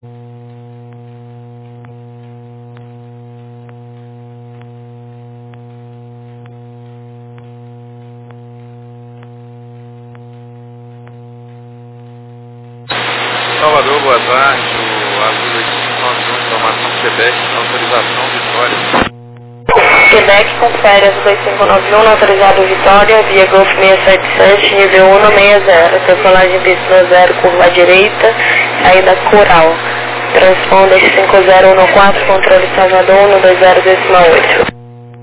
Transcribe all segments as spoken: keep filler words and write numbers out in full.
Salvador, boa tarde. O Azul oito cinco nove um, informação Quebec, autorização Vitória. Quebec, confere Azul dois cinco nove um, autorizado Vitória, via Golf seiscentos e setenta e sete, nível um sessenta. Decolagem pista zero, curva à direita, saída Coral. Transponder cinco zero um quatro, controle Salvador um dois zero oito.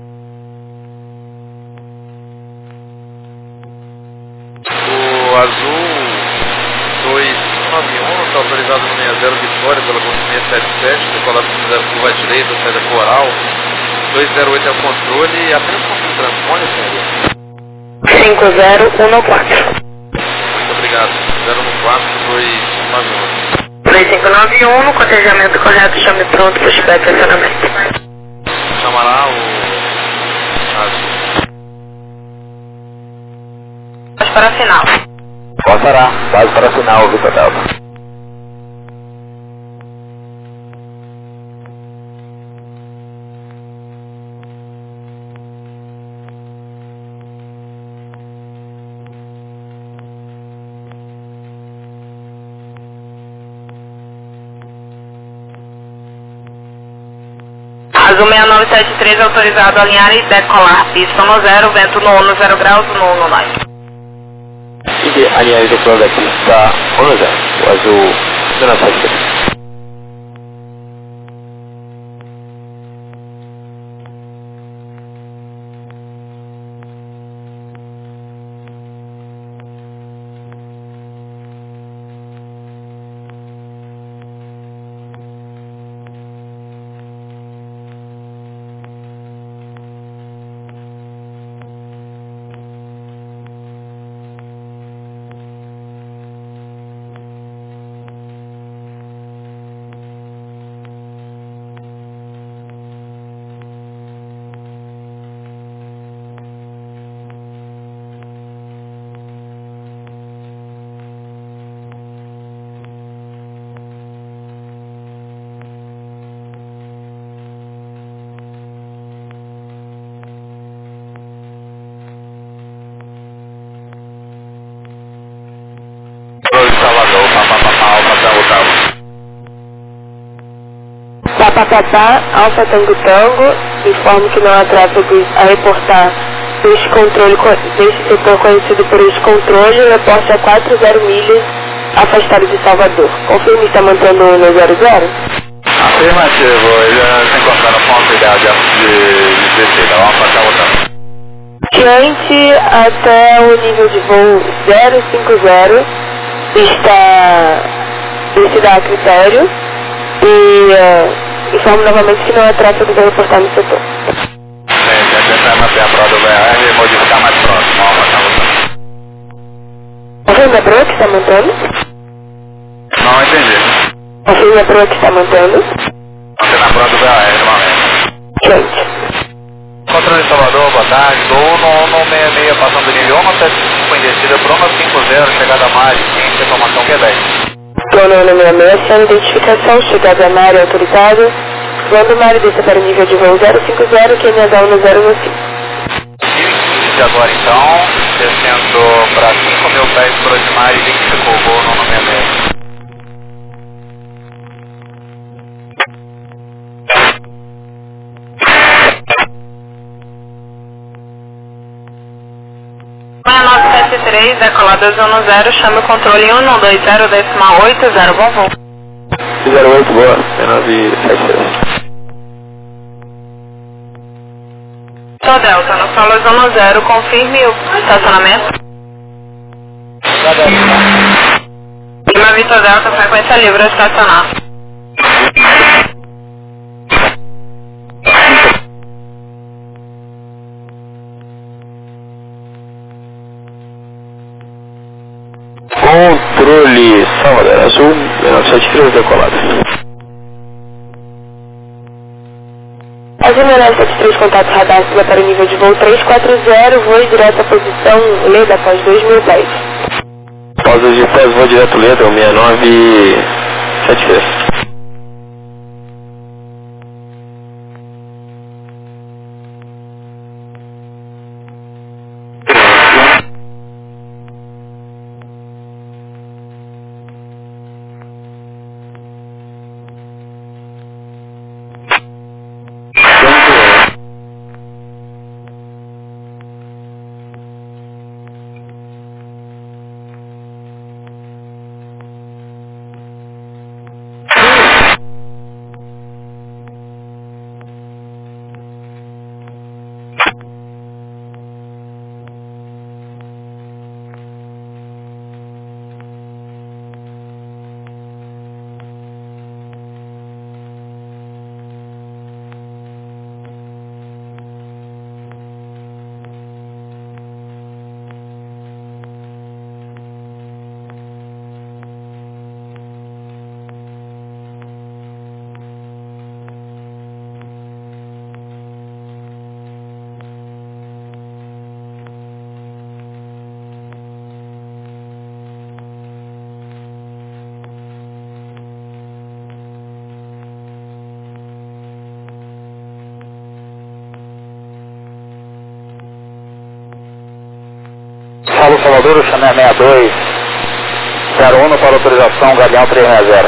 O Azul dois cinco nove um, está autorizado no sessenta Vitória pela Golf seiscentos e setenta e sete, decolado cinco zero, curva à direita, saída Coral. dois zero oito é o controle e apenas com o transponder, senhor. cinco zero um quatro. Muito obrigado. zero um quatro, dois cinco nove um. dois cinco nove um, no cotejamento correto, chame pronto para o feedback e acionamento. Chamará o Azul. Base para final. Passará, base para final, Vitor Delta. Azul seis nove sete três, autorizado a alinhar e decolar. Pista no zero, vento no um, zero graus, no um, nove. E alinhar e decolar da pista um zero, o Azul seis nove sete três. Salvador, papapá, alfa, tango, tango. Papapá, alfa, tango, tango, informo que não há tráfego a reportar deste controle, deste setor conhecido por este controle, reporte a quatro zero milhas afastado de Salvador. Confirme se está mantendo o um zero zero? Afirmativo, ele se encontra no ponto ideal de, de, de descida, alfa, tango, tango. Diante até o nível de voo zero cinco zero, está descida a critério e uh, informo novamente que não há tráfego a reportar no setor. Bem, tentar manter a prova do V R e modificar mais próximo, alfa, tango, tango. Confirme a proa que está mantendo? Não entendi. Confirme a proa que está mantendo? Mantendo a prova do V R, normalmente. Diante. Controle de Salvador, boa tarde. Do um no sessenta e seis, passando do nível um no sete cinco, em descida para um cinco zero, chegada a Mari, ciência, informação Quebec. Dono um sessenta e seis, sem identificação, chegada a Mari autorizada. Voando Mari, desça para o nível de voo zero cinco zero, Q N A um zero um cinco. E agora então, descendo para cinco mil pés por de Mari, identificou o voo no sessenta e seis. seis nove sete três, decolar dois um zero, chame o controle um dois zero, decimal oito zero, bom voo. zero oito, boa, seis nove sete três. Sou Delta, no solo um zero, confirme o estacionamento. Lima Vitor Delta, frequência livre a estacionar. Controle Salvador Azul seis nove sete três, decolado. Azul seis nove sete três, contato radar acima para o nível de voo três quatro zero, voe direto à posição Leda após dois mil pés. Pausa de pés, voo direto Leda, seis nove sete três. Salvador, o Chanel seis dois zero um para autorização, Galeão três seis zero.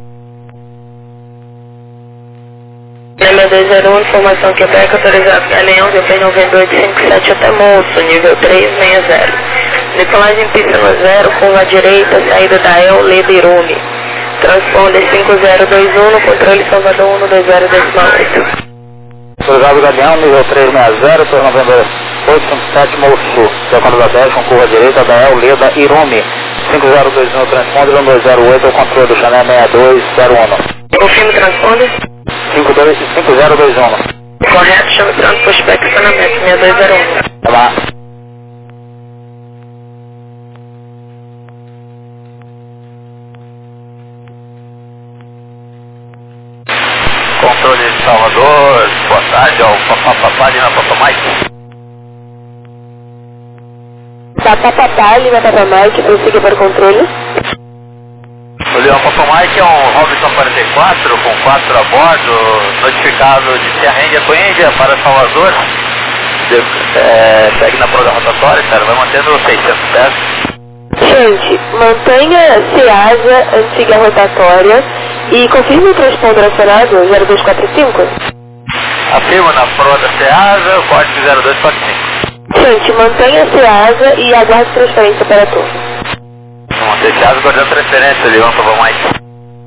seis dois zero um, informação Quebec, autorizado Galeão, V P noventa e oito cinquenta e sete até Moço, nível três seis zero. Decolagem pista no zero, curva à direita, saída da El, Leda e Rume. Transponder cinco zero dois um, no controle Salvador um dois zero oito. Autorizado Galeão, nível três seis zero, por noventa e oito cinquenta e sete, Moço. Decolo da dez, com curva à direita, da El, Leda e Rume. cinco zero dois um, transponder um dois zero oito, o controle do Chanel seis dois zero um. Confirme transponder. cinco zero dois um. Correto, chama o trânsito por estacionamento seis dois zero um. Tá lá. Controle de Salvador, boa tarde, ao Papapá, Lima Papá Mike. Papapá, Lima Papá Mike, prossiga para o controle. O Leão Papá Mike é um Robinson quarenta e quatro, com quatro a bordo, notificado de Serra Índia com Índia para Salvador. De, é, segue na prova rotatória, cara, vai mantendo seiscentos pés. Gente, mantenha SEASA, antiga rotatória, e confirme o transponder acionado zero dois quatro cinco. Afirma na prova da SEASA, código zero dois quatro cinco. Gente, mantenha SEASA e aguarde transferência para a torre. Vamos ter SEASA guardando transferência, Leão Papá Mike.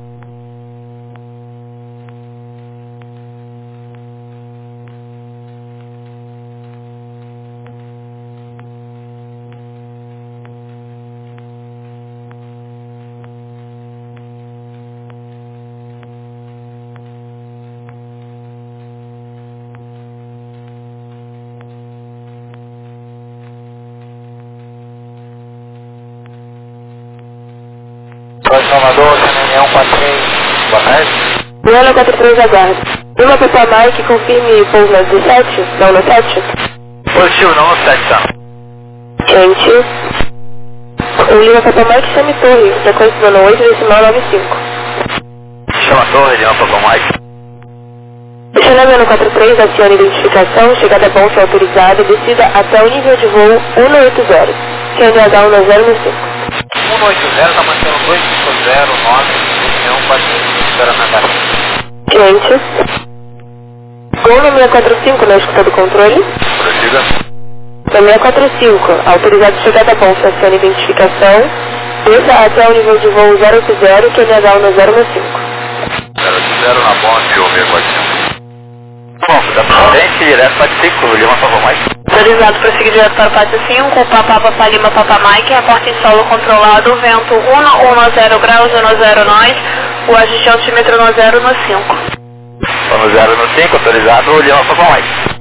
Salvador, Chanel um quatro três, boa tarde. Lima quatro três, aguarde. Lima Papá Mike, confirme pouso na dezessete, não no sete. Positivo, não no sete, tá? Gente, o Lima Papá Mike chame torre, frequência zona oito, decimal nove cinco. Chama a torre, Leão Papá Mike. Chanel zero quatro três, acione identificação, chegada a bolsa autorizada, descida até o nível de voo cento e oitenta, Q N H um zero um cinco. cento e oitenta, tá mantendo dois cinco zero nove, um quatro cinco, espera na taxa. Gente, Gol no seis quatro cinco, na escuta do controle. Prossiga. No seis quatro cinco, autorizado chegada a bolsa, acione identificação, desça até o nível de voo zero oitenta, Q N H um zero um cinco. zero oitenta na bomba, o seis quatro cinco. Bom, da frente, direto para cinco, Lima Papá Mike. Autorizado para seguir direto para o Pátio cinco, Papá Papá Lima Papá Mike, reporte em solo controlado, vento um zero graus, zero zero nós, o agente altímetro no zero no cinco. Vamos zero no cinco, autorizado, Lima Papá Mike.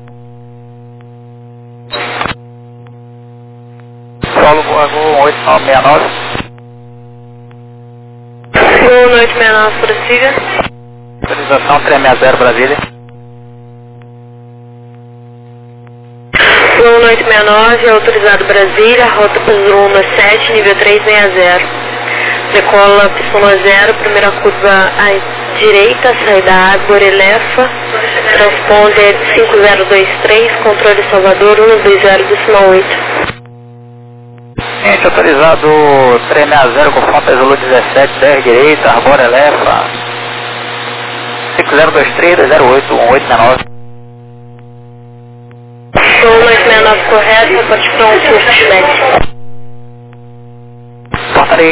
Solo Gol oito nove seis nove. Gol oito seis nove, prossiga. Autorização três seis zero Brasília. Gol oito seis nove, autorizado Brasília, rota para Zona sete, nível três seis zero. Decola pistão zero, primeira curva à direita, saída água, Orelefa, transponder cinco zero dois três, controle Salvador um dois zero oito. Gente, autorizado três seis zero com fonte Zulu dezessete, dez direita, Arbor Elefa, cinco zero dois três, dois zero oito, um oito seis nove. Gol oito seis nove correto, pode pronto, feedback. Portaria.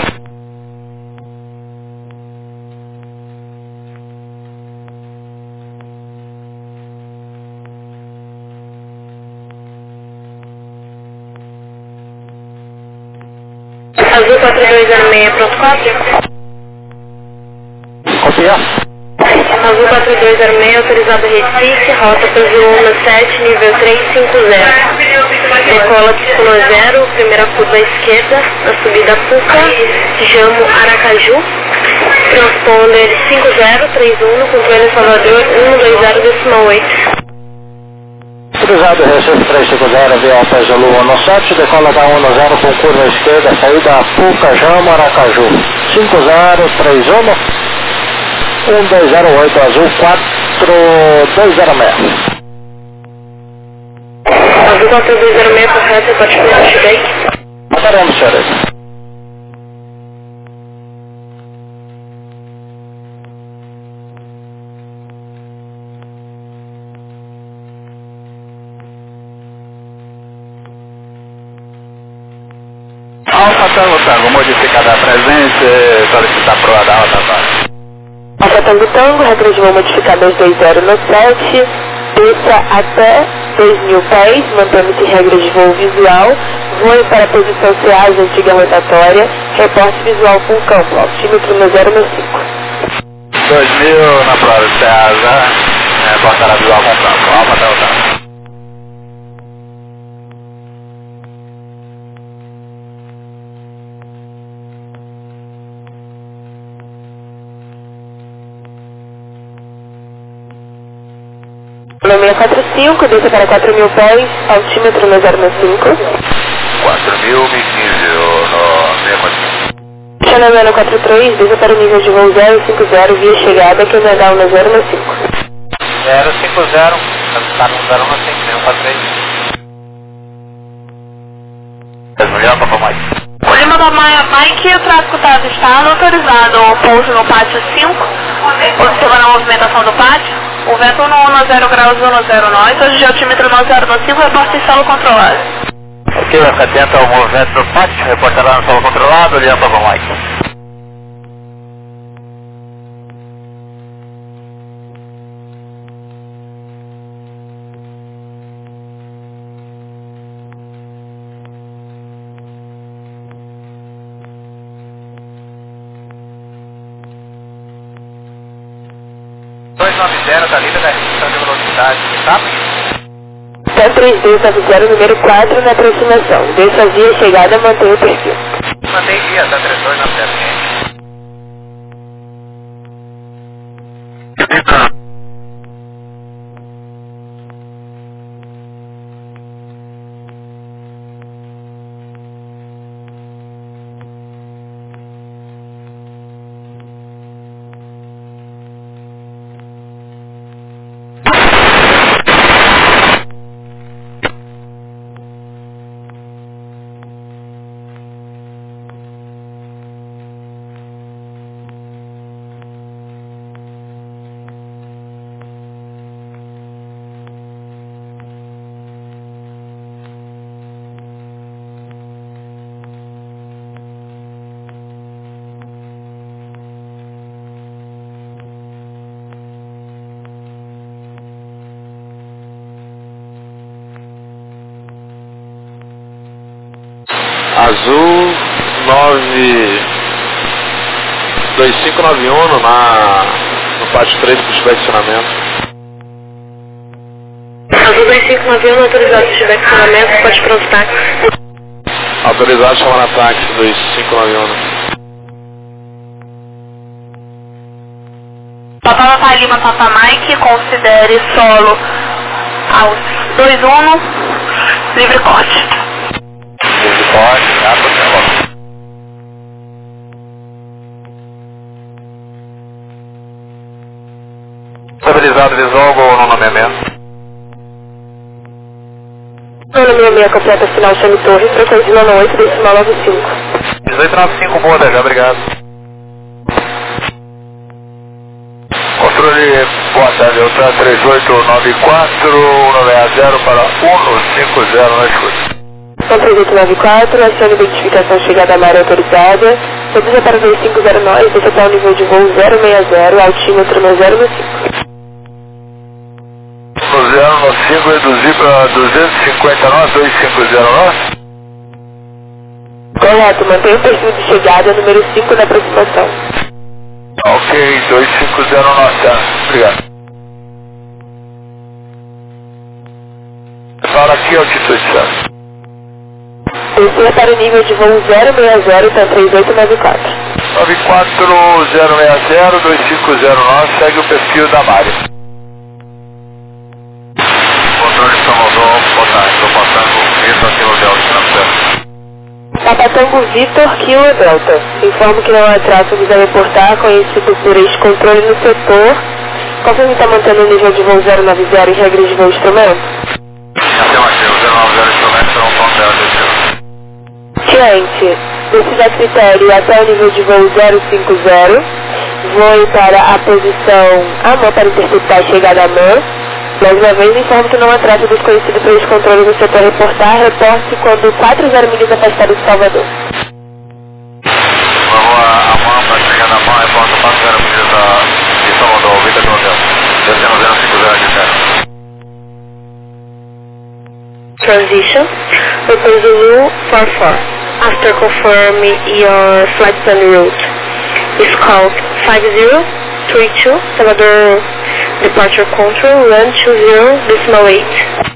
Azul quatro dois zero seis, pronto quatro. Confia. Azul quatro dois zero seis, autorizado Recife, rota para Zona sete, nível três cinco zero. Decola pistão zero, primeira curva à esquerda, na subida Puca, Jamo Aracaju. Transponder cinco zero três um, no controle Salvador um dois zero oito. Autorizado Recife três cinco zero, via Alta Zulu um sete, decola da um zero com curva à esquerda, saída Puca, Jamo Aracaju. cinco zero três um, um dois zero oito, Azul quatro dois zero seis. Azul quatro dois zero seis, correto, pode pegar o feedback. Faremos, senhores. Alfa Tango Tango, modificar a presença, solicitar pro da alta base. Alfa Tango Tango, regra de voo modificada dois dois zero no sete, desça até dois mil pés, mantendo-se regra de voo visual, voe para a posição C A de antiga rotatória, reporte visual com campo, altímetro no zero no cinco. dois mil na prova C A S A, é, portará visual com campo, Alfa Tango Tango. seiscentos e quarenta e cinco, desça para quatro mil pés, altímetro no zero no cinco. quatro mil, mil e quinze no seiscentos e quarenta e cinco. Channel zero quatro três, desça para o nível de voo zero cinco zero, via chegada, que é down no zero no cinco. zero cinco zero, está no zero no cinco, seiscentos e quarenta e três. Lima Papa Mike. O Lima Papa Mike, o tráfego está avistado, autorizado o pouso no pátio cinco, observando a movimentação do pátio. O vento no um no zero graus, um no zero nós, hoje de altímetro no zero no cinco, reporte em solo controlado. Ok, vai ficar atento ao movimento do pátio, reportará no solo controlado, Lima Papa Mike. dois nove zero da linha da restrição de velocidade, tá? T três D nove zero, número quatro na aproximação. Desça via chegada, mantenha o perfil. Mantém via, tá três dois nove zero. Azul nove dois cinco nove um na, no pátio três para estacionamento. Azul dois cinco nove um, autorizado se estiver estacionamento, pode pronto táxi. Autorizado chamar na táxi dois cinco nove um. Papa Papa Lima Papa Mike, considere solo aos dois um, livre corte. Livre corte, tá? Por estabilizado visual ou no nomeamento? No nomeamento completa final Chame Torre, frequência nove oito, decimal nove cinco. dezoito nove cinco, boa, já, obrigado. Controle, boa tarde, Ultra três oito nove quatro, um nove zero para um cinco zero, na escuta. Com três oito nove quatro, acione identificação chegada à área autorizada, reduza para dois cinco zero nove, desça até o nível de voo zero seis zero, altímetro no zero no cinco. No zero no cinco, reduzir para duzentos e cinquenta nós, dois cinco zero nós? Correto, mantenha o perfil de chegada número cinco da aproximação. Ok, dois cinco zero nós, tá? Obrigado. Fala aqui, altitude, certo? Descer para o nível de voo zero seis zero, tá três oito nove quatro. nove quatro zero seis zero, dois cinco zero nove, segue o perfil da Mari. Controle São Rodolfo, boa tarde, estou passando o Vitor Kilo Delta, Papa Tango Vitor Kilo Delta. Informo que não há tráfego a reportar, conhecido por este controle no setor. Confirme que está mantendo o nível de voo zero nove zero e regras de voo instrumento? Afirmativo, zero nove zero instrumento, não ponto zero. Cliente, descida a critério até o nível de voo zero cinco zero, voe para a posição AMAN para interceptar a chegada AMAN. Mais uma vez, informo que não há trato desconhecido pelos controles no setor reportar. Reporte quando quatro zero milhas afastado de Salvador. Vamos a AMAN para chegar na AMAN, reporta quatro zero milhas de Salvador, Vita do hotel. Descendo zero cinco zero de terra. Transition, Hotel Zulu four four. After confirming your flight plan route, is called five zero three two, Salvador Departure Control, run two zero decimal eight.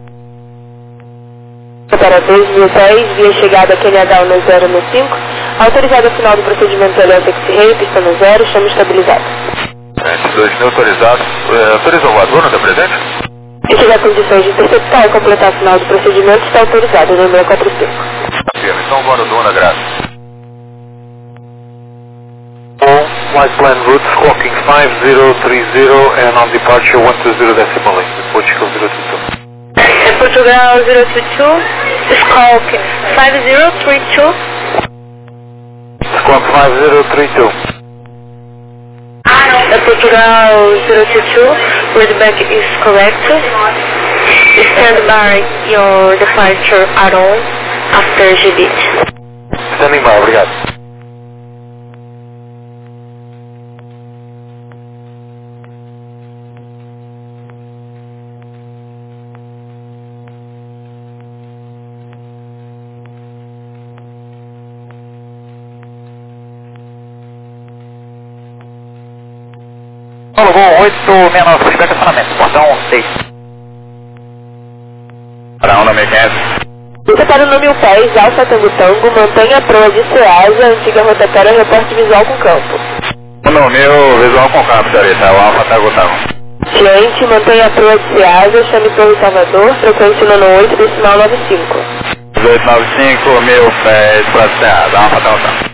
Para dois mil e dez, via chegada Kenya Down no zero no cinco, autorizado ao final do procedimento L S X-Ray, pista no zero, chama estabilizado. dois mil autorizado, é, autorizou o voador, não está presente? Se tiver condições de interceptar e completar o final do procedimento, está autorizado, no seis quatro cinco. Então voa no Dona Graça. All flight plan route squawking five zero three zero and on departure one two zero decimal eight, Portugal zero two two. É Portugal zero two two, Squawk five zero three two. Squawk five zero three two. É Portugal zero two two, readback is correct. Stand by your departure at all after G B. Standing by, obrigado. Alô, voo oito seis nove, feedback acionamento, portão seis. Para um nome quinhentos. Você para o nome pés, Alfa Tango Tango, mantenha a proa de Ceasa, antiga rotatória, reporte visual com campo. O nome meu visual com campo, senhorita, o Alfa Tango Tango. Cliente, mantenha a proa de Ceasa, chame Torre Salvador, frequência nono oito, decimal nove cinco. dois nove cinco, mil pés, proa de Ceasa, Alfa Tango Tango.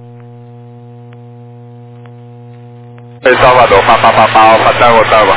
Salvador, papapá, Alfa Tango Tango.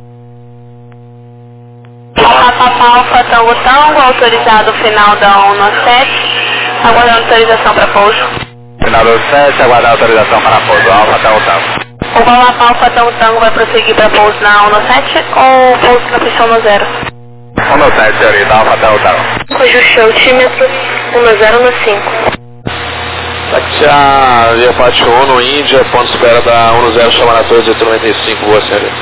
Papapá, Alfa Tango Tango, autorizado final da ONU sete, aguardando autorização para pouso. Final do sete, aguardar autorização para pouso, Alfa Tango Tango. O Papapá, Alfa Tango Tango vai prosseguir para pouso na ONU sete ou pouso na posição no zero? ONU sete, senhorita, Alfa Tango Tango. Ajuste altímetro, um zero no cinco. Aqui a via parte um no Índia, ponto de espera da um zero, chama na torre de noventa e cinco, boa senhorita.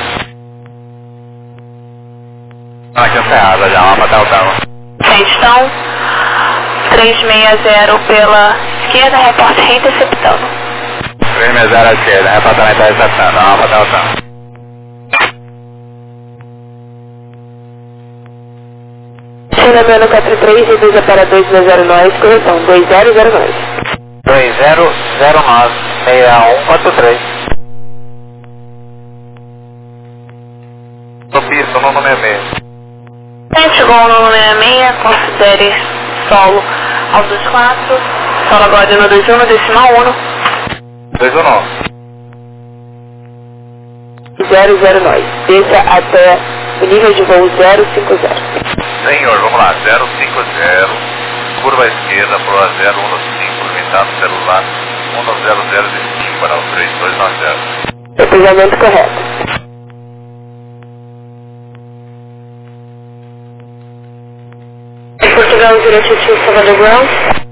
Aqui é Ceasa já, Alfa Tango Tango. Então, trezentos e sessenta pela esquerda, reporte reinterceptando. trezentos e sessenta à esquerda, reportando interceptando, Alfa Tango Tango. China Mano quatro três, reduza para dois zero nove, correção dois zero zero nove. dois zero zero nove, seis um quatro três. No piso, no número seis. Chegou no número sessenta e seis, considere solo ao dois quatro, solo agora no dois um, decimal um. dois um nove. zero zero nove, desça até o nível de voo zero cinco zero. Senhor, vamos lá, zero cinco zero, curva esquerda, proa zero um cinco, limitado celular, um zero zero de cinco para o três dois nove zero. Despejamento correto. Portugal zero two two, Salvador Ground.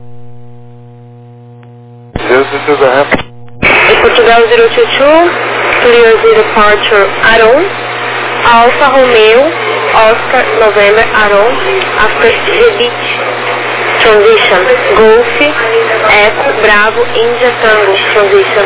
zero two two, go ahead. Portugal zero two two, clear the departure Aron, Alfa Romeo, Oscar November Aron, after G-Beat, transition, Golf, Echo, Bravo, India Tango, transition.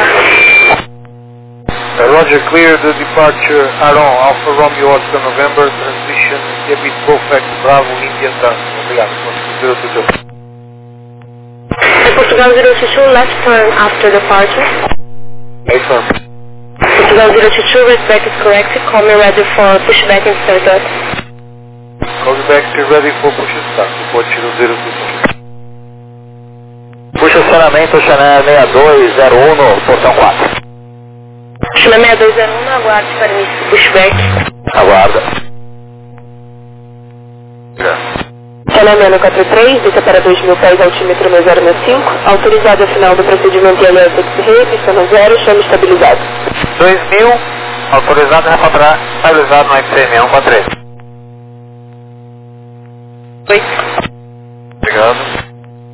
Uh, Roger, clear the departure Aron, Alfa Romeo, Oscar November, transition, Debit, Golf, Echo, Bravo, India Tango. Obrigado, zero two two. Portugal zero two two, left turn after departure. Affirm. Portugal zero two two, readback is correct, call me ready for pushback and start. Call you back, be ready for push and start. Report zero two two. Puxa acionamento, Chanel seis dois zero um no portão quatro. Chanel seis dois zero um, aguarde permisso de pushback. Aguarda. Tá Fenomeno quatro três, desça para dois mil pés, altímetro seis zero seis cinco, autorizado ao final do procedimento I L S X-Ray, pista no zero, chama estabilizado. dois mil, autorizado a reparar, estabilizado no X C seis um quatro três. Oi. Obrigado.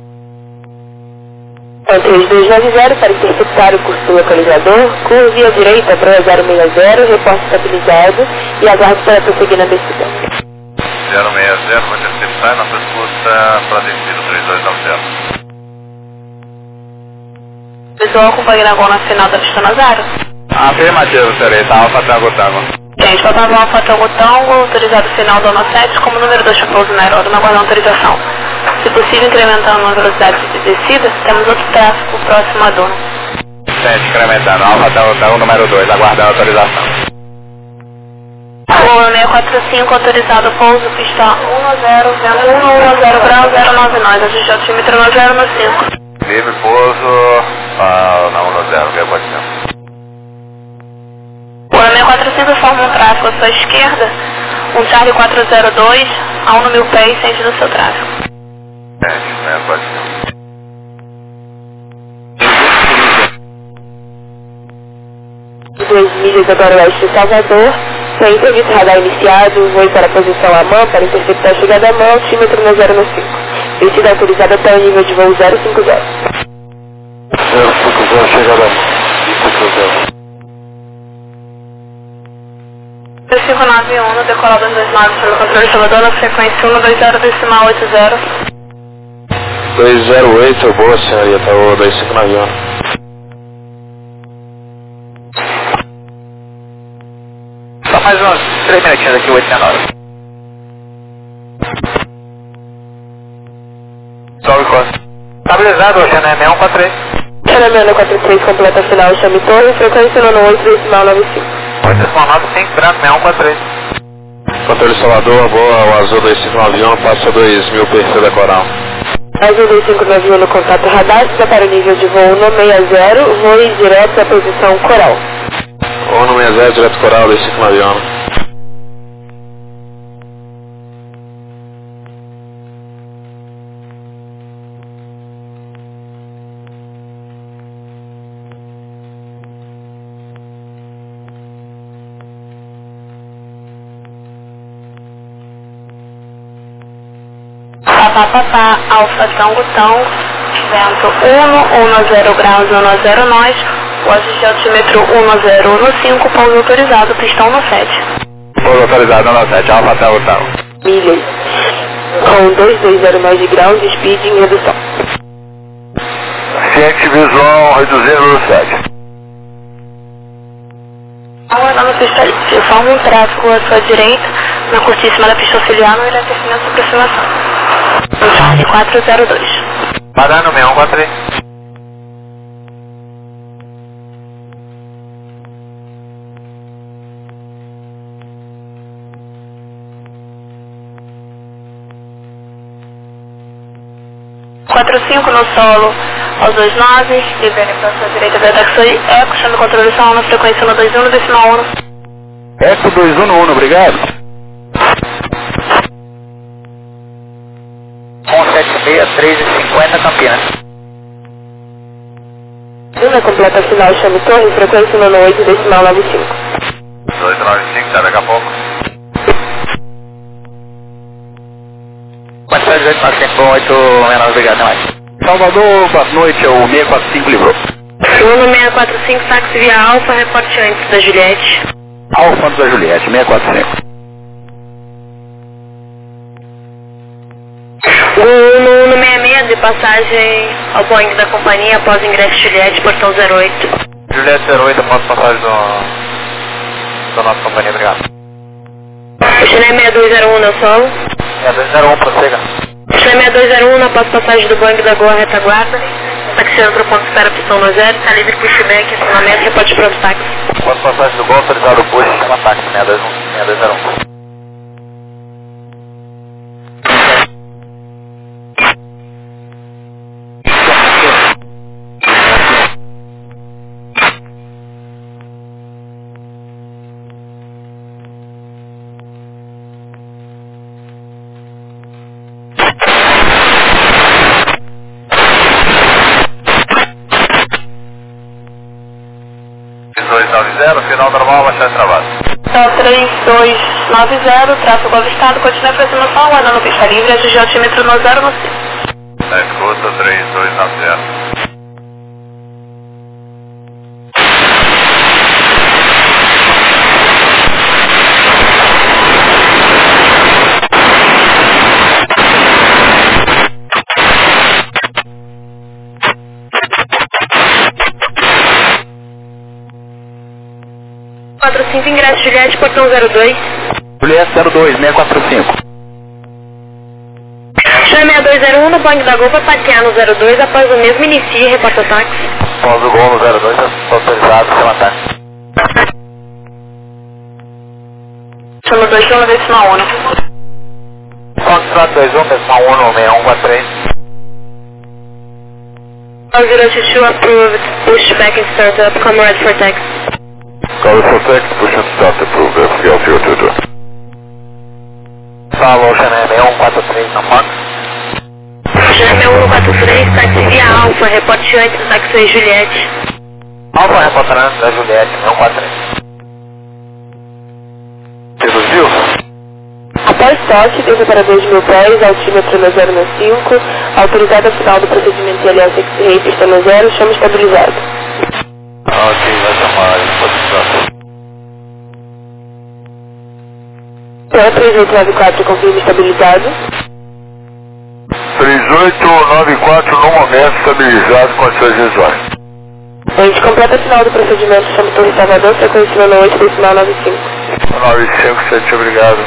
Então, três dois nove zero para interceptar o curso localizador, curve à direita para zero seis zero, reporte estabilizado e aguarde para prosseguir na descida. zero seis zero, vai interceptar nossa escuta para descida três dois nove zero. Pessoal, acompanhando agora na final da pista no zero. Afirmativo, senhorita. Alfa Tango Tango. Gente, faltava Alfa Tango Tango, autorizado final do ano sete, como número dois para pouso na aeródromo, aguardando autorização. Se possível, incrementando a velocidade de descida, temos outro tráfego próximo à dona. sete, incrementando. Alfa Tango Tango, número dois, aguardando autorização. Voo seis quatro cinco, autorizado pouso, pista um zero, vento um zero grau, zero nove nove, ajuste altímetro nove zero nove cinco. Livre pouso, ah, na um zero, que é quatrocentos. O seis quatro cinco forma um tráfego à sua esquerda, um Charlie quatro zero dois, a um mil pés, sentido do seu tráfego. É, seis quatrocentos. Duas milhas agora oeste de Salvador, sem entrevista radar iniciado, voo para a posição à mão, para interceptar a chegada à mão, altímetro no zero cinco. Descida autorizada até o nível de voo zero cinco zero. zero cinco zero, chegada à mão. cinco zero. cinco nove um, decolado dois dois nove, pelo controle Salvador, na frequência um dois zero, decimal oito zero. dois zero oito, boa senhorita, o dois cinco nove um. Só mais uns três minutinhos aqui, oito nove. Sobe Costa. Estabilizado, Oceano M um quatro três. Fenomeno quatro três, completa final, chame torre, frequência nono oito, decimal nove cinco. oito decimal nove cinco, branco, M um quatro três. Controle Salvador, boa, o azul dois cinco nove um, passa dois mil, perfil da Coral. Azul dois cinco nove um no contato radar, está para o nível de voo um seis zero, voe direto à posição Coral. um seis zero, direto Coral, dois cinco nove um. Papapá, Alfa Tango Tango, vento um, um zero graus, um zero nós, o ajuste de altímetro um zero um cinco, pouso autorizado, pistão no sete. Pouso autorizado no sete, Alfa Tango Tango. Milhas, com dois dois zero mais de graus, speed em redução. Ciente visual, reduzindo no sete. Aguardando pista livre, forma um tráfego à sua direita, na curtíssima da pista auxiliar, no enriquecimento de aproximação. Charlie quatro zero dois. Parando, seis um quatro três. quatro cinco no solo, aos dois nove, libere para sua direita da taxi, eco, chame o controle só na frequência um dois um, no decimal um. Eco dois um um, obrigado. um sete seis, três cinquenta, Campinas. Uma completa final, chame torre, frequência um oito, decimal nove cinco. dois nove cinco, tá daqui a pouco. Mas faz oito nove cinco, oito menor, obrigado, não mais. Salvador, boa noite, é o seis quatro cinco livrou. Uno seis quatro cinco, táxi via Alfa, reporte antes da Juliette. Alfa antes da Juliette, seis quatro cinco. O Uno seis seis, de passagem ao Boeing da companhia após ingresso Juliette, portão zero oito. Juliette zero oito, após passagem do, da nossa companhia, obrigado. O Chile seis dois zero um no solo. seis dois zero um, prossiga. O Chile seis dois zero um, após passagem do Boeing da Goa retaguarda. Taxiando para o ponto de espera, pistão no zero, está livre pushback, acionamento, reporte pronto táxi. Após passagem do Gol, autorizado o push, chama táxi, seis dois um, seis dois zero um. zero, final normal, baixar travado. Então três dois nove zero, tráfego avistado, continua aproximação, aguardando pista livre, atingir altímetro no zero no cinco. Na escuta, três dois nove zero. quatro cinco, ingresso Juliette, portão zero dois. Juliette zero dois, seiscentos e quarenta e cinco. Chame a dois zero um no banco da Gol para parquear no zero dois, após o mesmo inicie e reporta o táxi. Após o gol no zero dois, autorizado, chama táxi. Chama dois um, decimal um. Foxtrot dois um, decimal um, seis um quatro três. zero two two approved, push back and start up, come ready for taxi. Call for text, push and start approved, F G L zero two two. Falou, Chanel seis um quatro três na Fox. Chame a um quatro três, táxi via Alfa, reporte antes do táxi Juliette. Alfa reportando da Juliette, seis um quatro três. Reduziu? Após toque, desde para dois mil pés, altímetro no zero cinco, autorizado a final do procedimento de aliança X-Ray, pista no zero, chama estabilizado. Ok, vai chamar isso, pode estar. Então, três oito nove quatro, confirma estabilizado. três oito nove quatro no momento, estabilizado com as suas visões. A gente completa a final do procedimento, chama Torre Salvador, frequência no oito, decimal nove cinco. nove cinco sete, obrigado.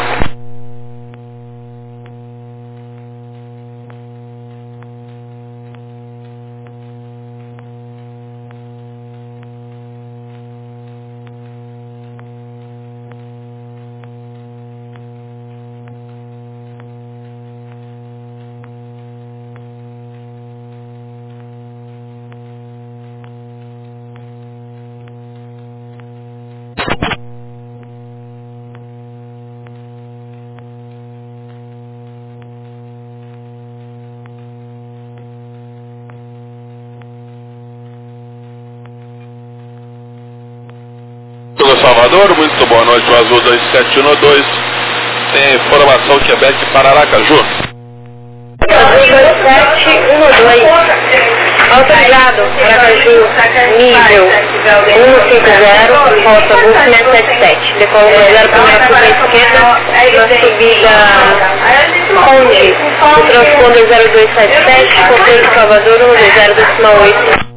Salvador, muito boa noite, o Azul dois sete um dois, tem informação Quebec para Aracaju. Azul dois sete um dois, autorizado, Aracaju, nível um cinco zero, rota um seis sete sete, decola zero primeira curva esquerda, na subida Conde, o transponder zero dois sete sete, Conselho Salvador um dois zero decimal oito.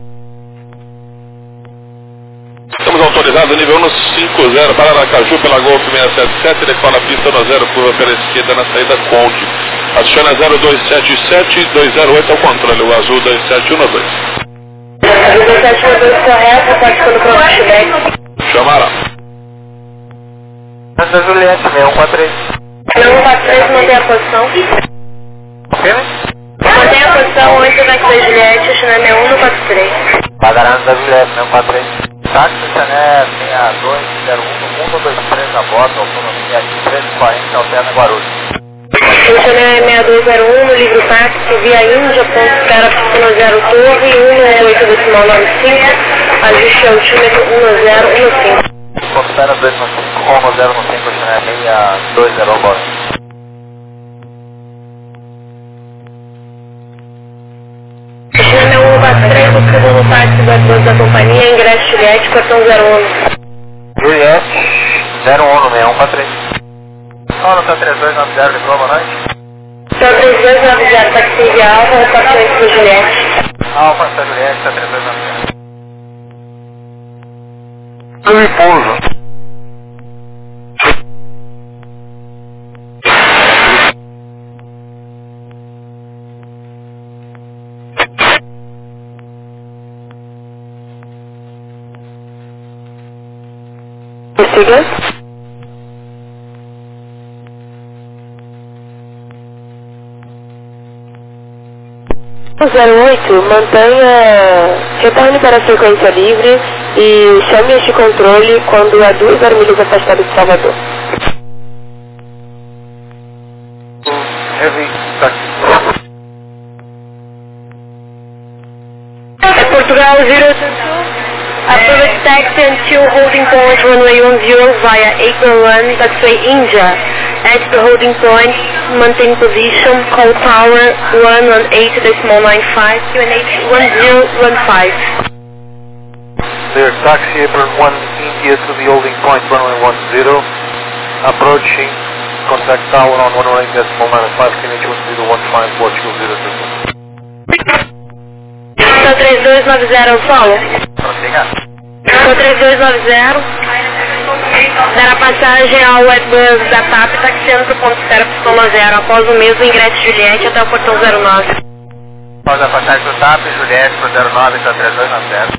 Estamos autorizados nível um cinco zero para Aracaju pela Golf seis sete sete, decola a pista no zero, curva pela esquerda na saída Conde. Adiciona zero dois sete sete dois zero oito ao controle, o Azul dois sete um dois. Azul dois sete um dois correto, participando para o Quebec. Chamará. Essa é Juliette, seis um quatro três. seis um quatro três, mantém a posição. Ok? Mantém a posição antes do táxi da Juliette, Chanel seis um quatro três. Pagarando da Juliette, seis um quatro três. Táxi Chanel seis dois zero um, um dois três na bota, autonomia três quarenta, alterna Guarulhos. Chanel seis dois zero um, no livro táxi, via Índia, ponto cara, pista no zero torre, um oito decimal nove cinco, ajuste altímetro um zero um cinco. Ponto zero dois no cinco, Roma zero no cinco, Chanel seis dois zero um. Chanel um quatro três, o segundo táxi do aeroporto da companhia, ingresso Juliette, portão zero um. Juliette, zero um, seis um quatro três. Fala, tá três dois nove zero, ligou, boa noite. Então três dois nove zero, táxi via Alfa, reporte antes do Juliette. Alfa, tá Juliette, tá três dois nove zero. Eu me pouso. Siga. zero oito, mantenha, retorne para a frequência livre e chame este controle quando há duas armilhas afastadas de Salvador. Heavy, táxi. É Portugal zero oito dois, Approach taxi until holding point runway one zero via April one, taxiway India. At the holding point, maintain position, call tower one one eight decimal nine five, Q N H one zero one five. Clear taxi April one India to the holding point runway one zero. Approaching, contact tower on one one eight decimal nine five, Q N H one zero one five, Portugal zero two. três dois nove zero, Paulo. três dois nove zero. Dar a passagem ao Airbus da TAP, taxiando para o ponto zero, pistola zero, após o mesmo ingresso Juliette até o portão zero nove. Após a passagem do TAP, Juliette para zero nove, está três dois nove zero.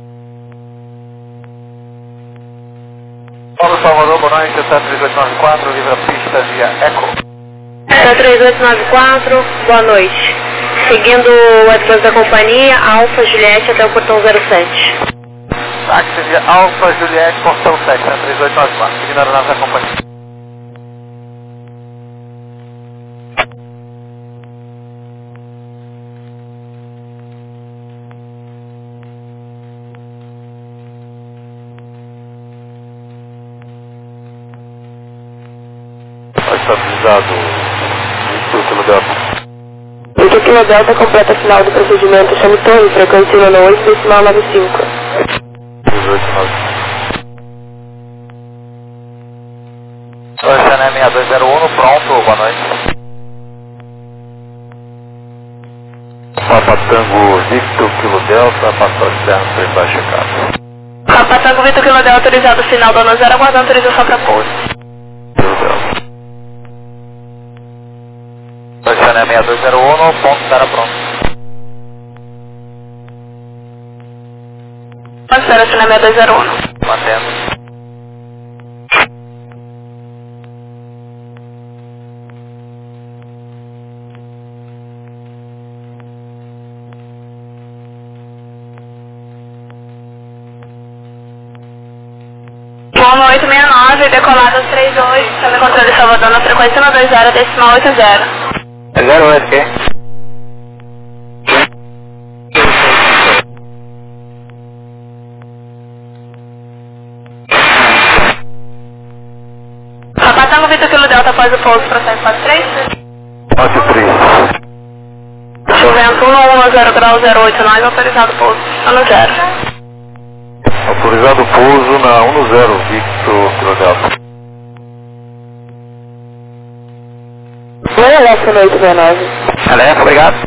Paulo Salvador, boa noite, está três oito nove quatro, livre a pista via Eco. Está três oito nove quatro, boa noite. Seguindo o Airbus da companhia, Alfa Juliette até o portão zero sete. Táxi via Alfa Juliette, portão sete, tá três oito nove quatro, seguindo a aeronave da companhia. Estabilizado, Victor Kilo Delta. Victor Kilo Delta completa final do procedimento, chame torre, frequência oito decimal nove cinco. dezoito nove. Oi, Chané seis dois zero um, pronto, boa noite. Papa Tango Victor Kilo Delta, passou externo, três baixo checado. Papa Tango Victor Kilo Delta, autorizado final da zero, aguardando autorização para pouso. Kilo Delta. Oi, Chané seis dois zero um, ponto, estará pronto. Espera, Chané seis dois zero um. Mantendo. Como oito seis nove, decolado três dois, chame controle Salvador na frequência um dois zero, decimal oito zero. É zero oito, quê? Papa Tango Victor Kilo Delta após o pouso, processo quatro três. quatro três. Chovendo um zero grau zero oito nove, autorizado pouso, ano zero. Autorizado pouso na um zero, Victor Kilo Delta. Oi, Alexa, no oito seis nove. Alexa, obrigado.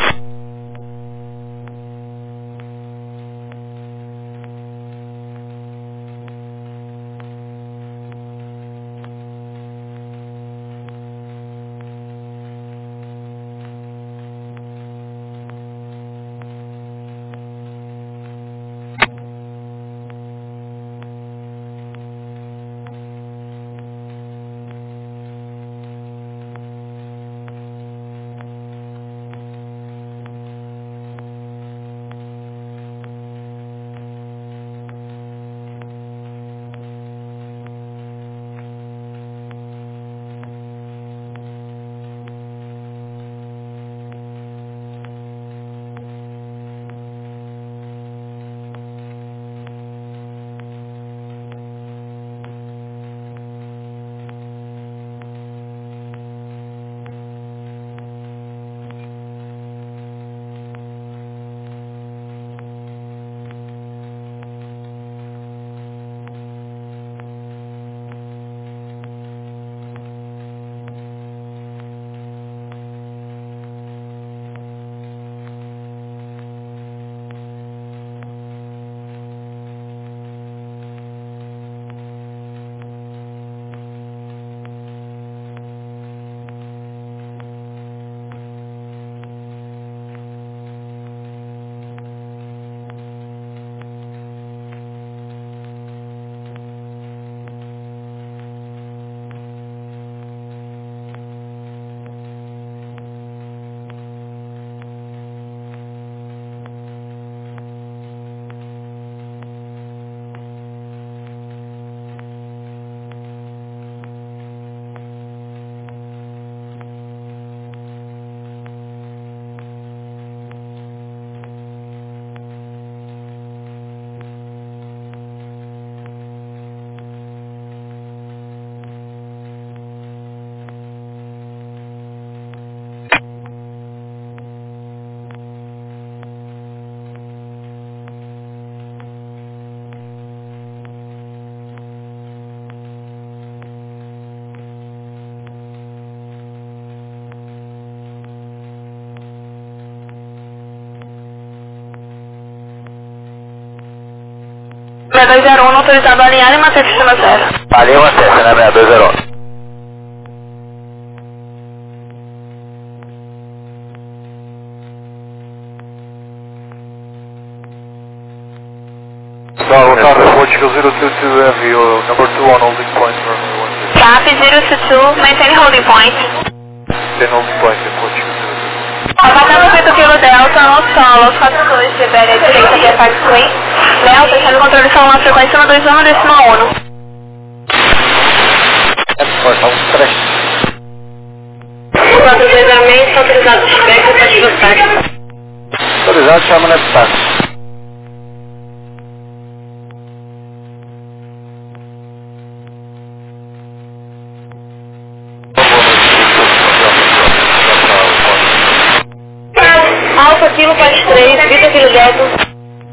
seis dois zero um, autorizado a alinhar e manter sistema zero. Valeu, acessa, né, seis dois zero um. Portugal zero two two Heavy, number two on holding point, runway one zero. Copy zero two two, maintain holding point. Maintain holding point in Portugal zero two. Apatando feito Kilo Delta, no solo, quatro dois, Libéria direita, via Parkway. Delta, fechando controle solo na frequência um dois um, décima um. Portal três. quatro dois zero seis, autorizado o feedback para adversário. Autorizado, chama na distância. Alfa Kilo Paz três, Vita Kilo Delta.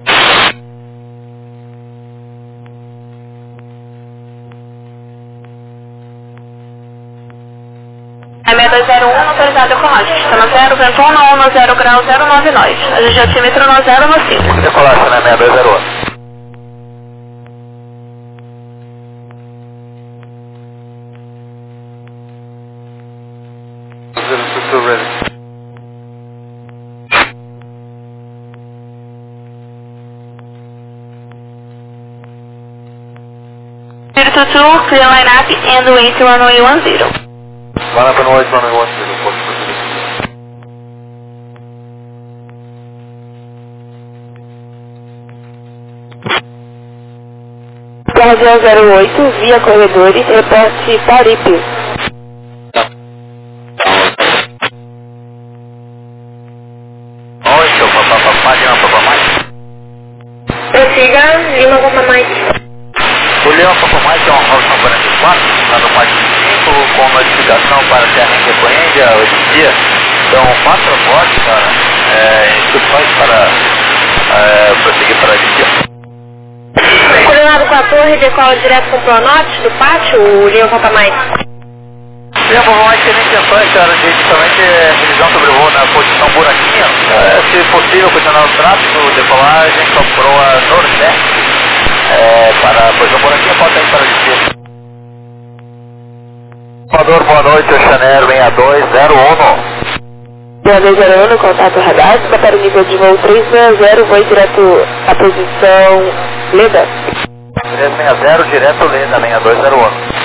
É seis dois zero um, autorizado a decolagem. Sistema zero, vento um na um, no zero grau, zero nove nós. A gente altímetro no zero, no cinco. Decolagem, né, seis dois zero um. zero two two ready. zero two two, clear line up and wait runway one zero. Line up and wait runway one zero, Portugal zero two. Brasil zero oito, via corredores, reporte Paripe. Oi, seu papapá, Lima Papamai. Prossiga, Lima Papamai. O Leão Papamai é uma Rolson quarenta e quatro, está no parte cinco, com notificação para terra em recorrência hoje em dia. São quatro abortos, cara, é, instruções para é, prosseguir para a destino. Coordenado com a torre, decola direto com o Pronote do pátio, o Lima Papamai. Leão Papamai tem intenções, cara, de justamente revisão sobre o voo na posição buraquinha. É, se possível, continuar o tráfego, decolagem, com a proa nordeste. É, para a posição buraquinha, pode ir para a destino. Equador, boa noite, Oceanair seis dois zero um. seis dois zero um, contato radar, para o nível de voo três seis zero, voo direto à posição Leda. três seis zero, direto Leda, seis dois zero um.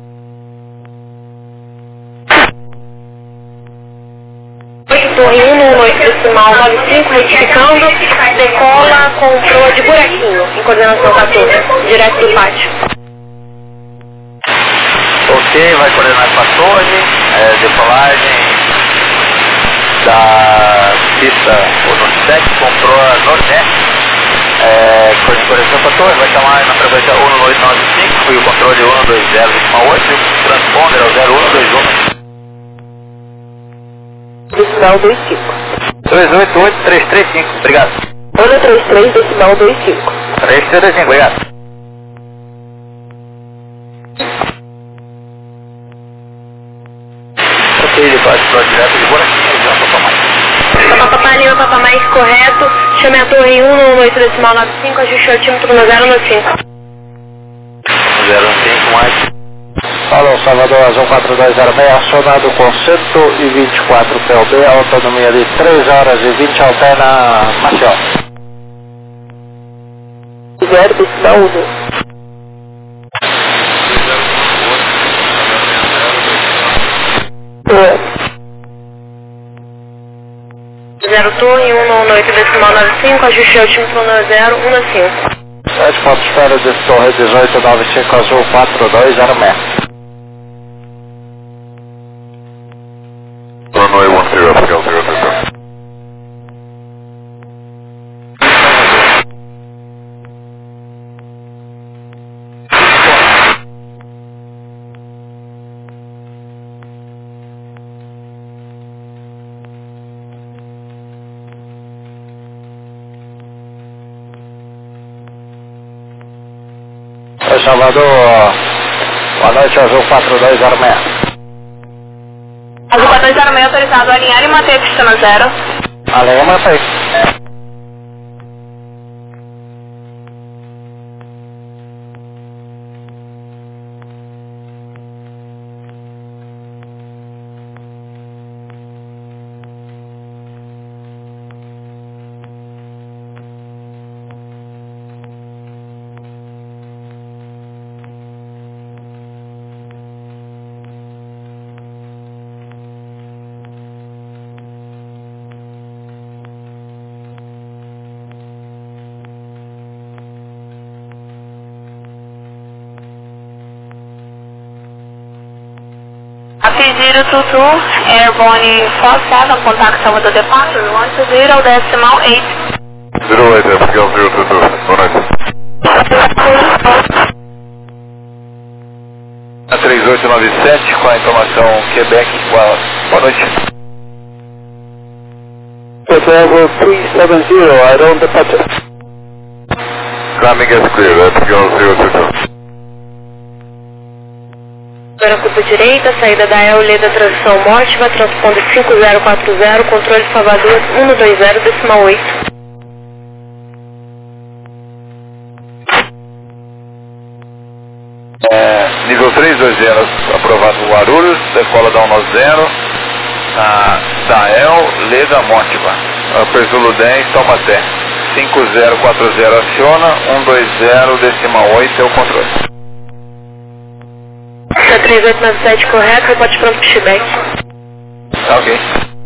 Torre um, no oito decimal nove cinco, retificando, decola com proa de buraquinho, em coordenação com a torre, direto do pátio. Ok, vai coordenar com a torre, é, decolagem da pista Nordeste, com proa nordeste, é, coordenação com a torre, vai chamar na frequência um oito nove cinco e o controle um dois zero oito, o transponder é o zero um dois um. Decimal dois cinco. dois oito oito três três cinco, obrigado. um três três, decimal dois cinco. três três cinco, obrigado. Ok, ele pode para direto de buraquinho, Lima Papamai. Papapá, Lima Papamai, correto. Chame a torre um no oito decimal nove cinco, ajuste o altímetro no zero no cinco. zero cinco mais. Falou, Salvador Azul quatro dois zero seis, acionado com cento e vinte e quatro P L B, autonomia de três horas e vinte, alterna Maceió. zero decimal um. Zero torre, um no oito decimal nove cinco, ajuste o altímetro no zero um no cinco. sete pontos espera de torre dezoito nove cinco Azul quatro dois zero seis. Runway one zero, Portugal zero two two. Oi, Salvador, boa noite, Azul quatro dois zero seis. Azul quatro dois zero seis, autorizado a alinhar e manter sistema zero. Alinha, mantém. zero two two, Airborne four seven, contact Salvador Departure, one two zero, decimal eight. zero oito, Miguel zero two two, boa noite. A três oito nove sete com a informação Quebec, boa, boa noite. Hotel three seven zero, I don't departure. Coming is clear, that's Miguel zero two two. Para curva direita, saída da Euleda, transição Mortiva, transpondo cinco zero quatro zero, controle Salvador um dois zero, decimal oito. É, nível três dois zero, aprovado o Guarulhos, decola da um zero, na Dael, Leda, Mortiva. Zulu dez, Taubaté. cinco zero quatro zero aciona, um dois zero, decimal oito é o controle. três oito nove sete correto, reporte pronto para Quebec. Tá ok.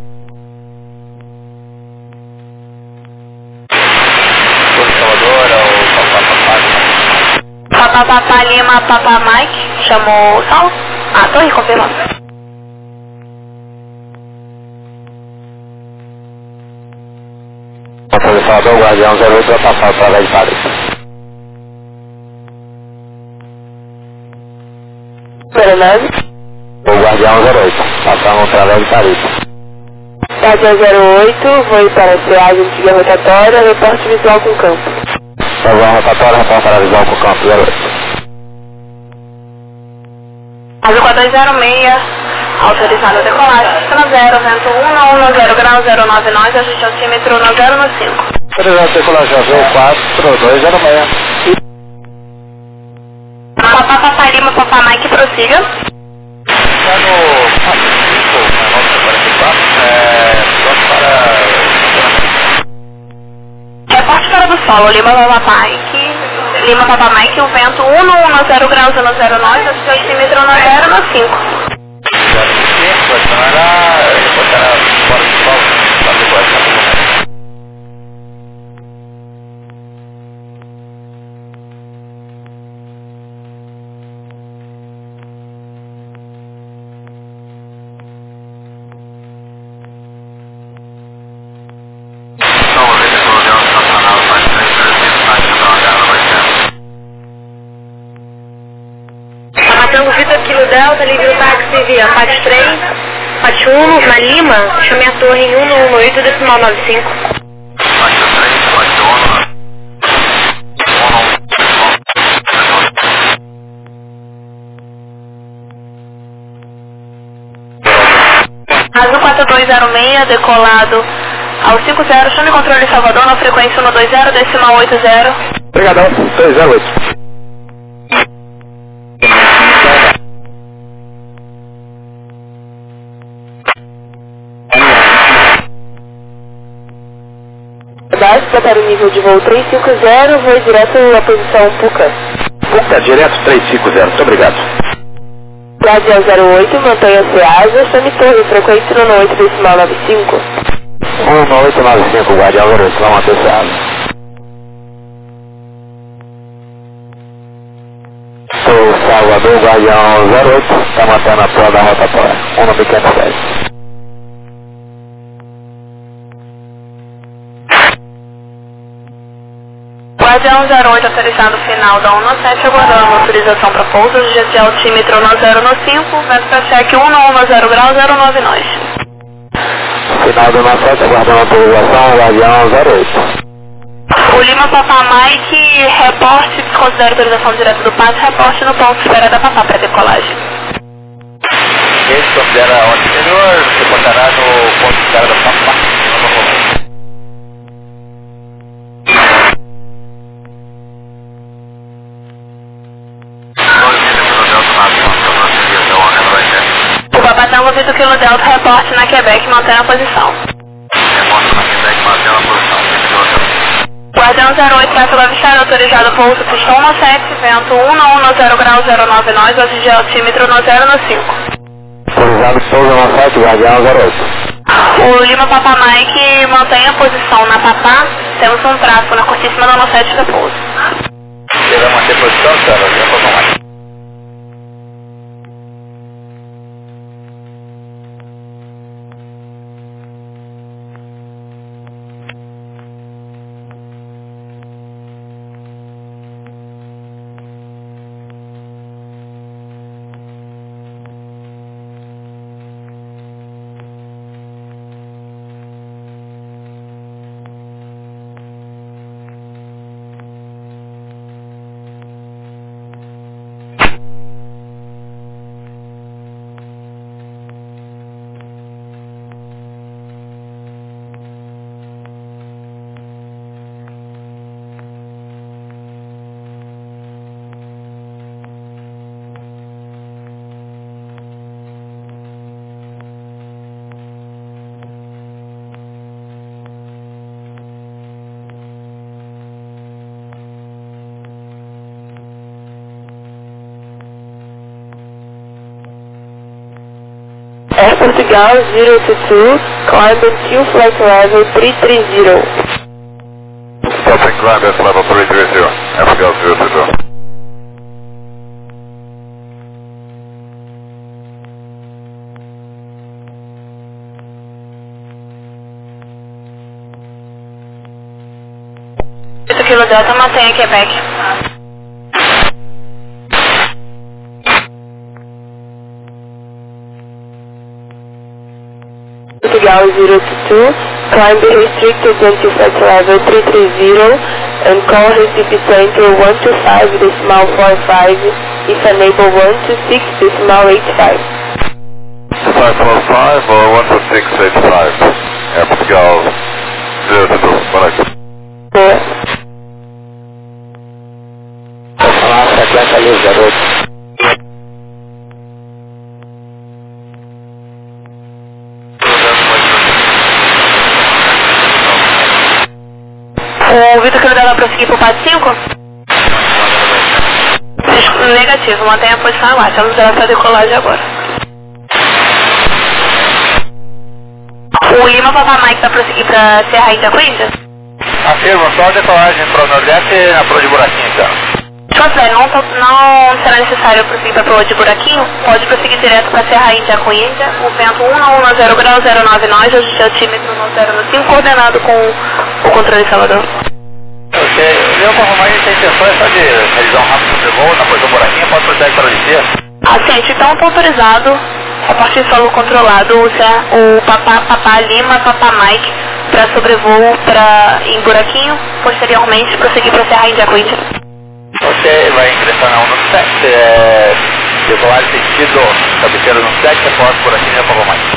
Torre Salvador, é o Papá Papá. Papá Papá Lima, Papá Mike, chamou o Sal? Ah, torre, confirmando. Torre Salvador, Guardião zero oito, vai passar através de Paris. zero nove. O Guardião zero oito, passamos através de Paris. Guardião zero oito, vou para a Seagem, antiga rotatória, reporte visual com campo. Salvador, rotatória, reporte para a visão com campo zero oito. Azul quatro dois zero seis, autorizado a decolagem, pista zero, vento um, um zero grau zero nove nove, ajuste altímetro no zero no cinco. Autorizado a decolagem azul quatro dois zero seis. Papá Papá Lima, Papá Mike, prossiga. Está no Pacífico, na nota quarenta e quatro, é, pronto para... Reporte para do solo, Lima Papá Mike, Lima Papá Mike, o vento um, um zero grau zero zero nove, ajuste altímetro no zero no cinco. zero cinco, então era... Depois era fora de sol, para depois essa pergunta. Tango Vitor Kilo Delta, livre o táxi via P A T três, P A T um, na Lima, chame a torre em um um oito, decimal nove cinco. Azul quatro dois zero seis, decolado ao cinco zero, chame controle Salvador na frequência um dois zero, decimal oito zero. Obrigadão, dois zero oito. Basta para o nível de voo trezentos e cinquenta, voo direto à posição Puca. Puca, direto trezentos e cinquenta, muito obrigado. Guardião zero oito, mantenha-se asa, chame torre, frequência um oito, decimal nove cinco. um oito nove cinco, Guardião zero oito, vamos manter-se asa. Sou Salvador, Guardião zero oito, está mantendo a prova da rotatória, um pequeno dez. Guardião zero oito, autorizado final da um sete, aguardando autorização para pouso, G C altímetro no zero no cinco, vento para cheque um um zero grau zero nove nove. Final do um sete, aguardando autorização, Guardião zero oito. O Lima Papá Mike, reporte, desconsidera autorização direta do P A T, reporte no ponto de espera da Papá para decolagem. Esse considera a ordem anterior, se botará no ponto de espera da Papá. O Papá Tango Vitor Kilo Delta, reporte na Quebec, mantém a posição. Reporte na Quebec, mantém a posição. Guardião zero oito, peço do avistar, autorizado pouso, pista um sete, vento um um zero grau zero nove nove, hoje de altímetro no zero no cinco. Autorizado pouso um sete, Guardião zero oito. O Lima Papá Mike mantém a posição na Papá, temos um tráfego na curtíssima da um sete de pouso. Você vai manter a posição, senhora? Eu vou tomar. Portugal zero two two, climbing Q flight level three three zero. Stopping climb at level three three zero, Portugal zero two two. oito Kilo Delta, mantenha Quebec. Portugal zero two two, climb restricted into flight level three three zero and call Recife Center one two five decimal four five, if enable one two six decimal eight five. five four five or one two six eight five, Portugal zero two two, boa noite. Boa. Olá, sequência ali, garoto. O Vitor Kilo Delta prosseguir pro P A T cinco? Negativo, mantenha a posição abaixo, vamos usar essa decolagem agora. O Lima Papa Mike vai prosseguir pra Serra Índia Coíndia? Afirma, só a decolagem para o Nordeste e na proa de buraquinho, então. Se considerar, não, não será necessário prosseguir para proa de buraquinho, pode prosseguir direto para Serra Índia Coíndia, o vento um nove um zero grau zero nove nove, ajuste altímetro no zero cinco, coordenado com o controle de Salvador. Ok, eu para arrumar isso, a intenção é só de revisão rápida de voo, na proa do buraquinho, pode prosseguir para a descer. Assente, então está autorizado, a partir de solo controlado, o, o Papá, Papá Lima, Papá Mike, para sobrevoo pra, em buraquinho, posteriormente prosseguir para Serra Índia Coíndia. Ok, vai ingressar na um no sete, é, decolar sentido cabeceira no sete, após por aqui já pagou mais.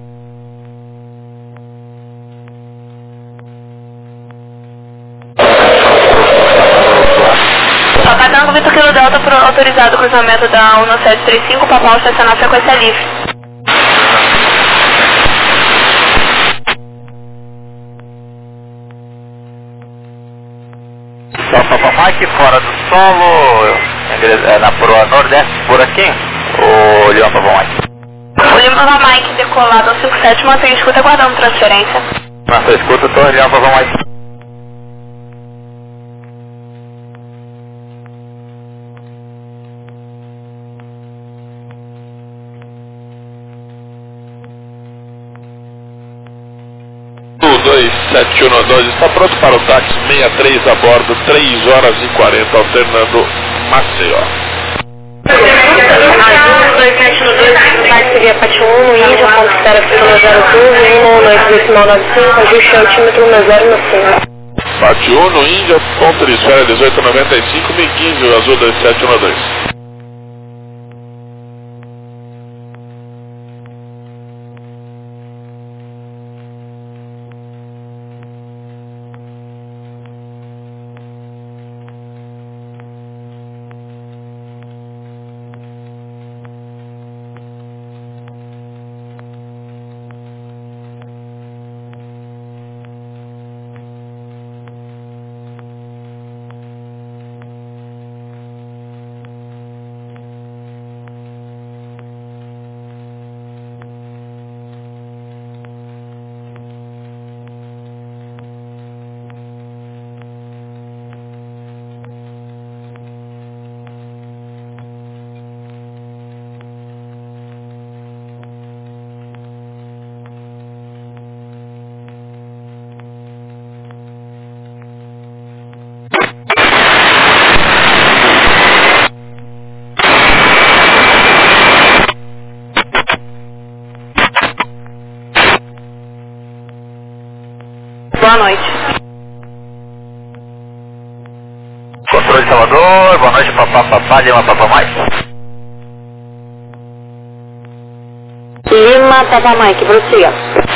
Papai Tango Vitor Kilo Delta por autorizado o cruzamento da um no sete três cinco, Papal estacionar frequência livre. Só Papa Mike fora do solo, na proa nordeste, por aqui, o Leão Papa Mike. O Lima Papa Mike decolado ao cinco sete, mantém escuta aguardando transferência. Nossa, escuta, tô Leão Papa Mike. dois sete um dois está pronto para o táxi sessenta e três a bordo, três horas e quarenta, alternando Maceió. dois sete um dois, vai seguir a P A T um no Índia, ponto espera fila zero doze, um nove decimal nove cinco, ajuste altímetro no zero no cinco. P A T um no Índia, ponto de esfera dezoito noventa e cinco, mil e quinze, o azul dois sete um dois. Boa noite. Controle de Salvador, boa noite, Papá, Papá, Lima, Papá Mike. Lima, Papa Mike, prossiga.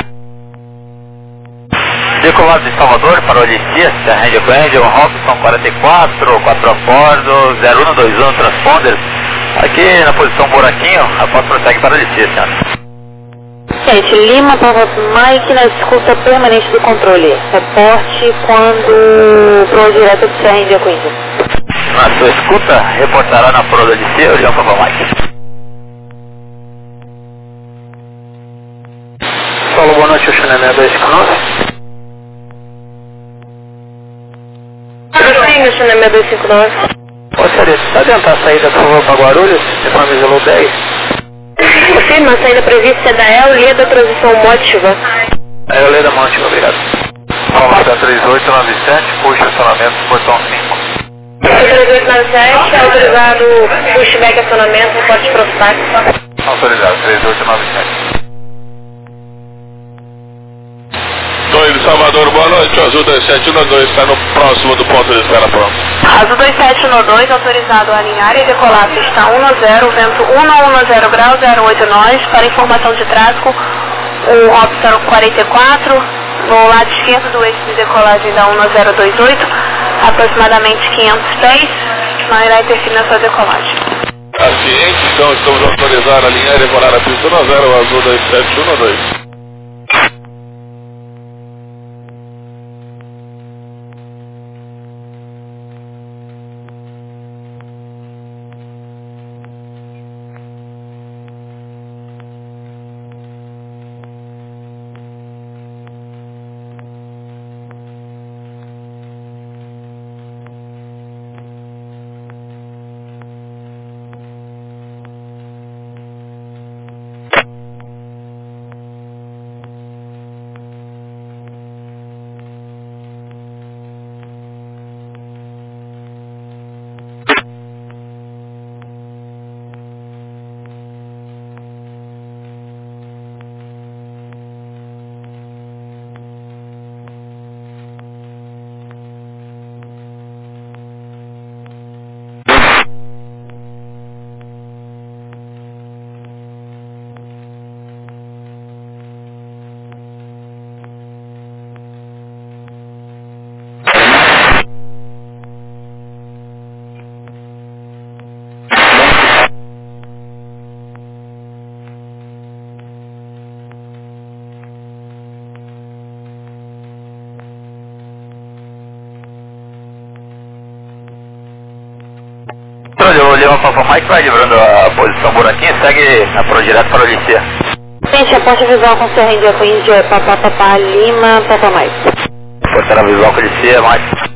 Decolado de Salvador para o Alicia, Serra Índia Coíndia, um Robson quarenta e quatro, quatro a bordo, zero um dois um, transponder. Aqui na posição buraquinho, após prossegue para o Alicia, senhora. Gente, Lima, Papa Mike na escuta permanente do controle. Reporte quando proa direta de Serra Índia Coíndia. Na sua escuta, reportará na proa do Alicia, o Leão Papa Mike. China seis dois cinco nove. Prossiga, China seis dois cinco nove. Ô, Sarita, pode adiantar a saída, por favor, para Guarulhos, informe Zulu dez? Confirma, a saída prevista é da El Leda, transição Mótiva. É, El Leda Mótiva, obrigado. Alta três oito nove sete, puxa acionamento, portão cinco. três oito nove sete, autorizado pushback acionamento, reporte prostax. Autorizado, três oito nove sete. dois de Salvador, boa noite, Azul dois sete um dois, está no próximo do ponto de espera pronto. Azul dois sete um dois, autorizado a alinhar e decolar pista um zero, vento um zero grau, zero oito nós, para informação de tráfego, o Option quarenta e quatro, no lado esquerdo do eixo de decolagem da um zero dois oito, aproximadamente quinhentos pés, não irá interferir na sua decolagem. A ciente, então estamos autorizados a alinhar e decolar a pista um zero, Azul dois sete um dois. O Leão Papa Mike vai livrando a posição buraquinho, segue na pro direto para o Licea. Gente, a ponte visual com C R D com Índia, Papa Papa Lima, Papa Mike. Força na visual com o Licea, Mike.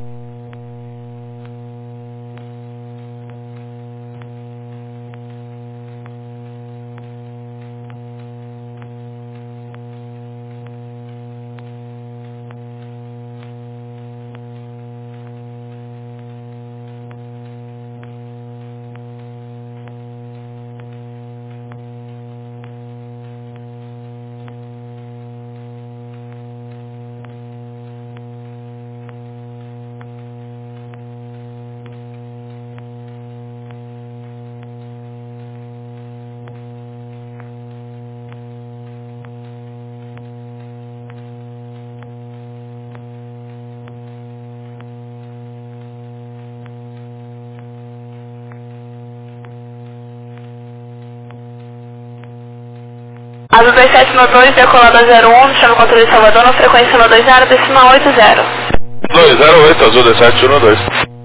Azul dois sete um dois, decolada zero um, chama o controle de Salvador, na frequência um dois zero, decimal oito zero. dois zero oito, Azul dois sete um dois.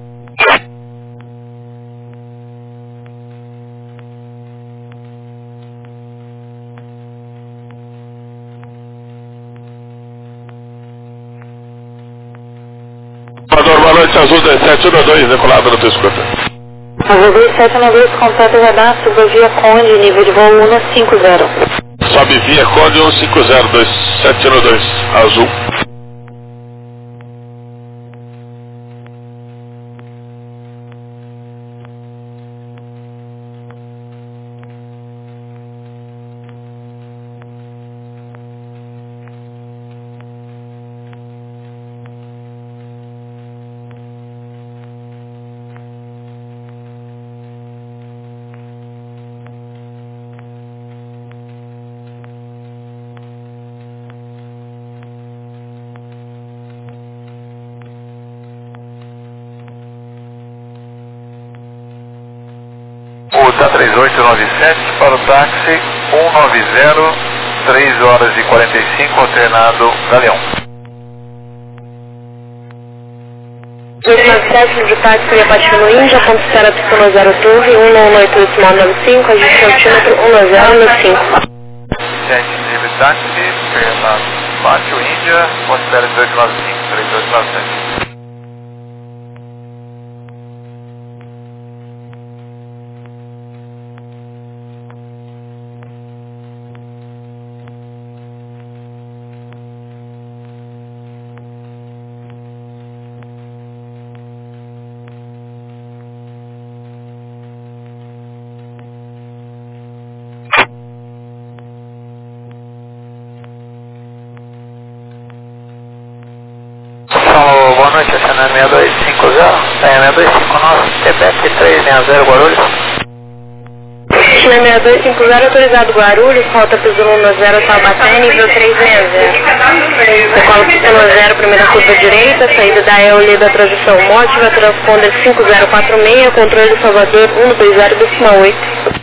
Salvador, boa noite, Azul dois sete um dois, decolada no teu escuta. Azul dois sete um dois, completo radar, suba via Conde, nível de voo um cinco zero. Sobe via Conde um cinco zero, dois sete um dois, Azul. Ruta três oito nove sete para o táxi um nove zero, três horas e quarenta e cinco, alternado Galeão. dois nove sete, livre táxi, via Patinho Índia, ponto espera pista um zero Torre, um nove oito oito nove cinco, ajuste altímetro um zero nove cinco. sete, livre táxi, alternado Pátio Índia, Mostela dezoito nove cinco, três oito nove sete. Boa noite, essa é seis dois cinco zero, é seis dois cinco nove, Quebec três seis zero, Guarulhos. China seis dois cinco zero, autorizado Guarulhos, rota Piso um zero, Taubaté, nível três seis zero. Decola Piso zero, primeira curva direita, saída da E L da transição mótiva, transponder cinco zero quatro seis, controle Salvador um dois zero decimal oito.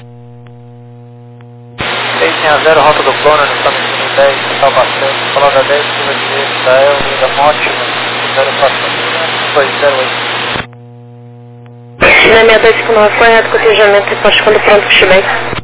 três seis zero, rota do plano, estamos em dez, Taubaté, colada dez, curva direita, da E L da mótiva. zero quatro dois zero oito. China seis dois cinco nove, correto, cotejamento, resposta quando pronto, Chile.